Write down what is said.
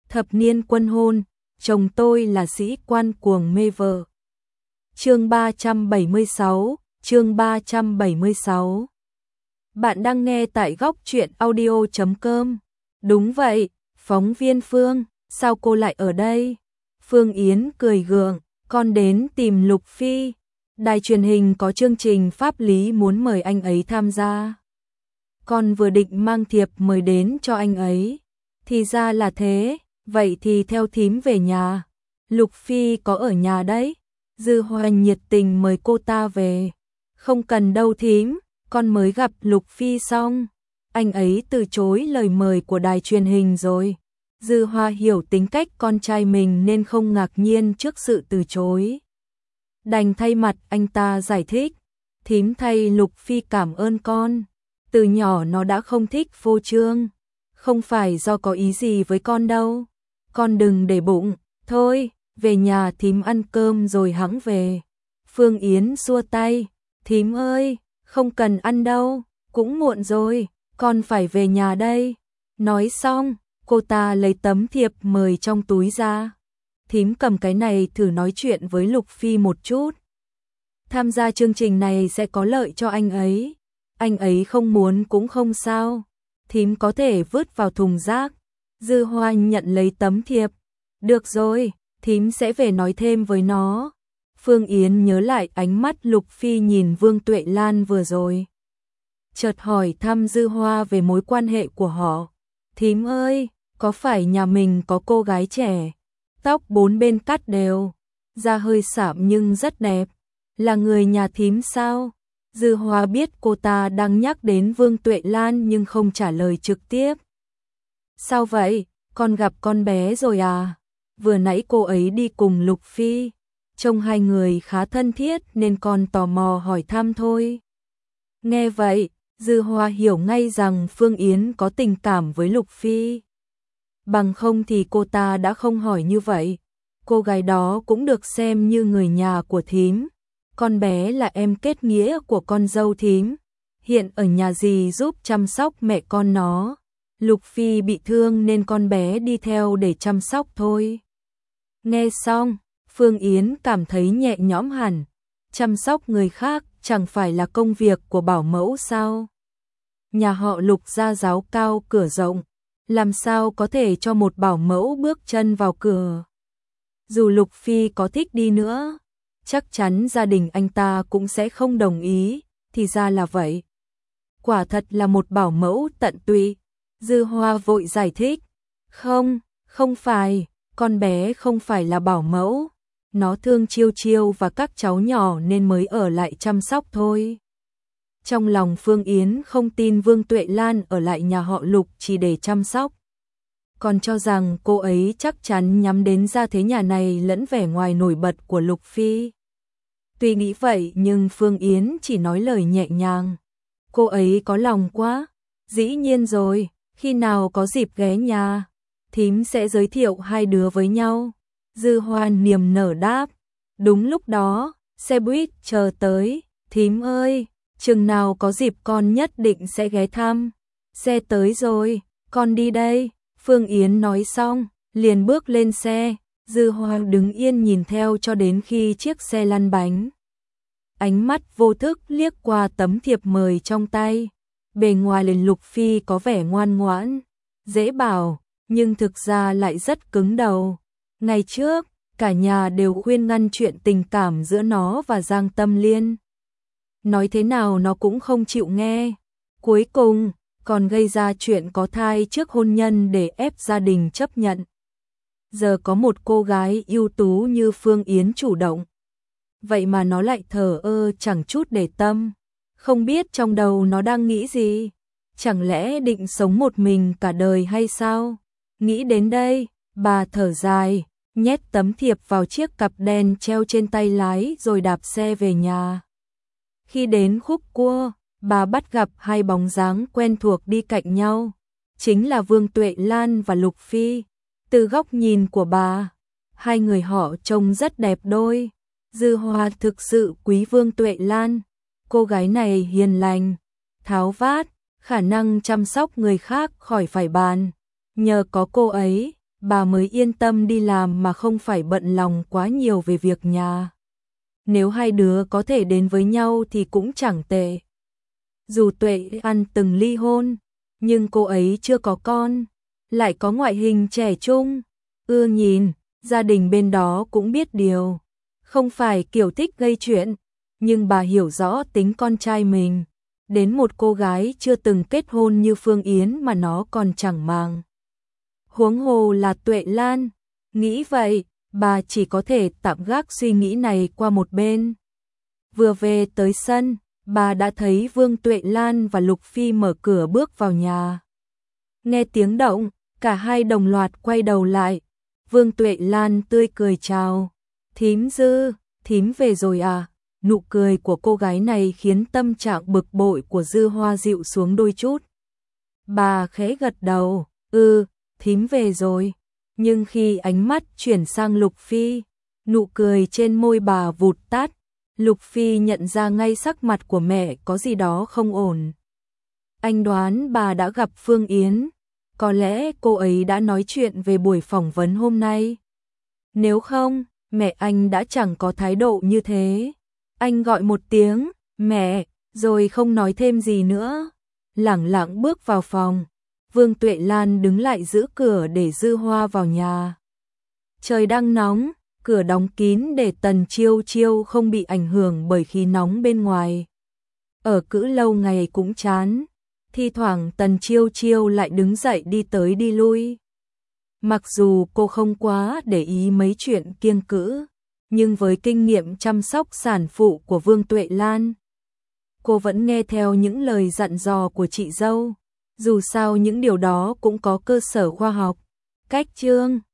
Thập niên quân hôn, chồng tôi là sĩ quan cuồng mê vợ. Chương 376. Bạn đang nghe tại góc truyện audio.com. Đúng vậy, phóng viên Phương, sao cô lại ở đây? Phương Yến cười gượng, con đến tìm Lục Phi. Đài truyền hình có chương trình pháp lý muốn mời anh ấy tham gia. Con vừa định mang thiệp mời đến cho anh ấy. Thì ra là thế, vậy thì theo thím về nhà. Lục Phi có ở nhà đấy. Dư Hoành nhiệt tình mời cô ta về. Không cần đâu thím, con mới gặp Lục Phi xong. Anh ấy từ chối lời mời của đài truyền hình rồi. Dư Hoa hiểu tính cách con trai mình nên không ngạc nhiên trước sự từ chối. Đành thay mặt anh ta giải thích. Thím thay Lục Phi cảm ơn con. Từ nhỏ nó đã không thích phô trương. Không phải do có ý gì với con đâu. Con đừng để bụng, thôi, về nhà thím ăn cơm rồi hẵng về. Phương Yến xua tay, thím ơi, không cần ăn đâu, cũng muộn rồi, con phải về nhà đây. Nói xong, cô ta lấy tấm thiệp mời trong túi ra. Thím cầm cái này thử nói chuyện với Lục Phi một chút. Tham gia chương trình này sẽ có lợi cho anh ấy không muốn cũng không sao. Thím có thể vứt vào thùng rác. Dư Hoa nhận lấy tấm thiệp. Được rồi, thím sẽ về nói thêm với nó. Phương Yến nhớ lại ánh mắt Lục Phi nhìn Vương Tuệ Lan vừa rồi. Chợt hỏi thăm Dư Hoa về mối quan hệ của họ. Thím ơi, có phải nhà mình có cô gái trẻ, tóc bốn bên cắt đều, da hơi sạm nhưng rất đẹp, là người nhà thím sao? Dư Hoa biết cô ta đang nhắc đến Vương Tuệ Lan nhưng không trả lời trực tiếp. Sao vậy, con gặp con bé rồi à? Vừa nãy cô ấy đi cùng Lục Phi, trông hai người khá thân thiết nên con tò mò hỏi thăm thôi. Nghe vậy, Dư Hoa hiểu ngay rằng Phương Yến có tình cảm với Lục Phi. Bằng không thì cô ta đã không hỏi như vậy. Cô gái đó cũng được xem như người nhà của thím. Con bé là em kết nghĩa của con dâu thím. Hiện ở nhà dì giúp chăm sóc mẹ con nó. Lục Phi bị thương nên con bé đi theo để chăm sóc thôi. Nghe xong, Phương Yến cảm thấy nhẹ nhõm hẳn. Chăm sóc người khác chẳng phải là công việc của bảo mẫu sao? Nhà họ Lục gia giáo cao cửa rộng, làm sao có thể cho một bảo mẫu bước chân vào cửa? Dù Lục Phi có thích đi nữa, chắc chắn gia đình anh ta cũng sẽ không đồng ý, thì ra là vậy. Quả thật là một bảo mẫu tận tụy. Dư Hoa vội giải thích. Không phải, con bé không phải là bảo mẫu. Nó thương Chiêu Chiêu và các cháu nhỏ nên mới ở lại chăm sóc thôi. Trong lòng Phương Yến không tin Vương Tuệ Lan ở lại nhà họ Lục chỉ để chăm sóc. Còn cho rằng cô ấy chắc chắn nhắm đến gia thế nhà này lẫn vẻ ngoài nổi bật của Lục Phi. Tuy nghĩ vậy nhưng Phương Yến chỉ nói lời nhẹ nhàng. Cô ấy có lòng quá. Dĩ nhiên rồi, khi nào có dịp ghé nhà, thím sẽ giới thiệu hai đứa với nhau. Dư Hoa niềm nở đáp. Đúng lúc đó, xe buýt chờ tới. Thím ơi, chừng nào có dịp con nhất định sẽ ghé thăm. Xe tới rồi, con đi đây. Phương Yến nói xong, liền bước lên xe. Dư Hoa đứng yên nhìn theo cho đến khi chiếc xe lăn bánh. Ánh mắt vô thức liếc qua tấm thiệp mời trong tay. Bề ngoài lên Lục Phi có vẻ ngoan ngoãn, dễ bảo, nhưng thực ra lại rất cứng đầu. Ngày trước, cả nhà đều khuyên ngăn chuyện tình cảm giữa nó và Giang Tâm Liên. Nói thế nào nó cũng không chịu nghe. Cuối cùng, còn gây ra chuyện có thai trước hôn nhân để ép gia đình chấp nhận. Giờ có một cô gái ưu tú như Phương Yến chủ động. Vậy mà nó lại thờ ơ chẳng chút để tâm. Không biết trong đầu nó đang nghĩ gì. Chẳng lẽ định sống một mình cả đời hay sao? Nghĩ đến đây, bà thở dài, nhét tấm thiệp vào chiếc cặp đen treo trên tay lái rồi đạp xe về nhà. Khi đến khúc cua, bà bắt gặp hai bóng dáng quen thuộc đi cạnh nhau. Chính là Vương Tuệ Lan và Lục Phi. Từ góc nhìn của bà, hai người họ trông rất đẹp đôi. Dư Hoa thực sự quý Vương Tuệ Lan. Cô gái này hiền lành, tháo vát, khả năng chăm sóc người khác khỏi phải bàn. Nhờ có cô ấy, bà mới yên tâm đi làm mà không phải bận lòng quá nhiều về việc nhà. Nếu hai đứa có thể đến với nhau thì cũng chẳng tệ. Dù Tuệ An từng ly hôn, nhưng cô ấy chưa có con, lại có ngoại hình trẻ trung, ưa nhìn, gia đình bên đó cũng biết điều. Không phải kiểu thích gây chuyện, nhưng bà hiểu rõ tính con trai mình. Đến một cô gái chưa từng kết hôn như Phương Yến mà nó còn chẳng màng. Huống hồ là Tuệ Lan. Nghĩ vậy, bà chỉ có thể tạm gác suy nghĩ này qua một bên. Vừa về tới sân, bà đã thấy Vương Tuệ Lan và Lục Phi mở cửa bước vào nhà. Nghe tiếng động, cả hai đồng loạt quay đầu lại. Vương Tuệ Lan tươi cười chào. Thím Dư, thím về rồi à? Nụ cười của cô gái này khiến tâm trạng bực bội của Dư Hoa dịu xuống đôi chút. Bà khẽ gật đầu, thím về rồi. Nhưng khi ánh mắt chuyển sang Lục Phi, nụ cười trên môi bà vụt tắt. Lục Phi nhận ra ngay sắc mặt của mẹ có gì đó không ổn. Anh đoán bà đã gặp Phương Yến, có lẽ cô ấy đã nói chuyện về buổi phỏng vấn hôm nay. Nếu không, mẹ anh đã chẳng có thái độ như thế. Anh gọi một tiếng, mẹ, rồi không nói thêm gì nữa. Lẳng lặng bước vào phòng. Vương Tuệ Lan đứng lại giữ cửa để Dư Hoa vào nhà. Trời đang nóng, cửa đóng kín để Tần Chiêu Chiêu không bị ảnh hưởng bởi khí nóng bên ngoài. Ở cữ lâu ngày cũng chán, thi thoảng Tần Chiêu Chiêu lại đứng dậy đi tới đi lui. Mặc dù cô không quá để ý mấy chuyện kiêng cữ, nhưng với kinh nghiệm chăm sóc sản phụ của Vương Tuệ Lan, cô vẫn nghe theo những lời dặn dò của chị dâu. Dù sao những điều đó cũng có cơ sở khoa học. Cách chương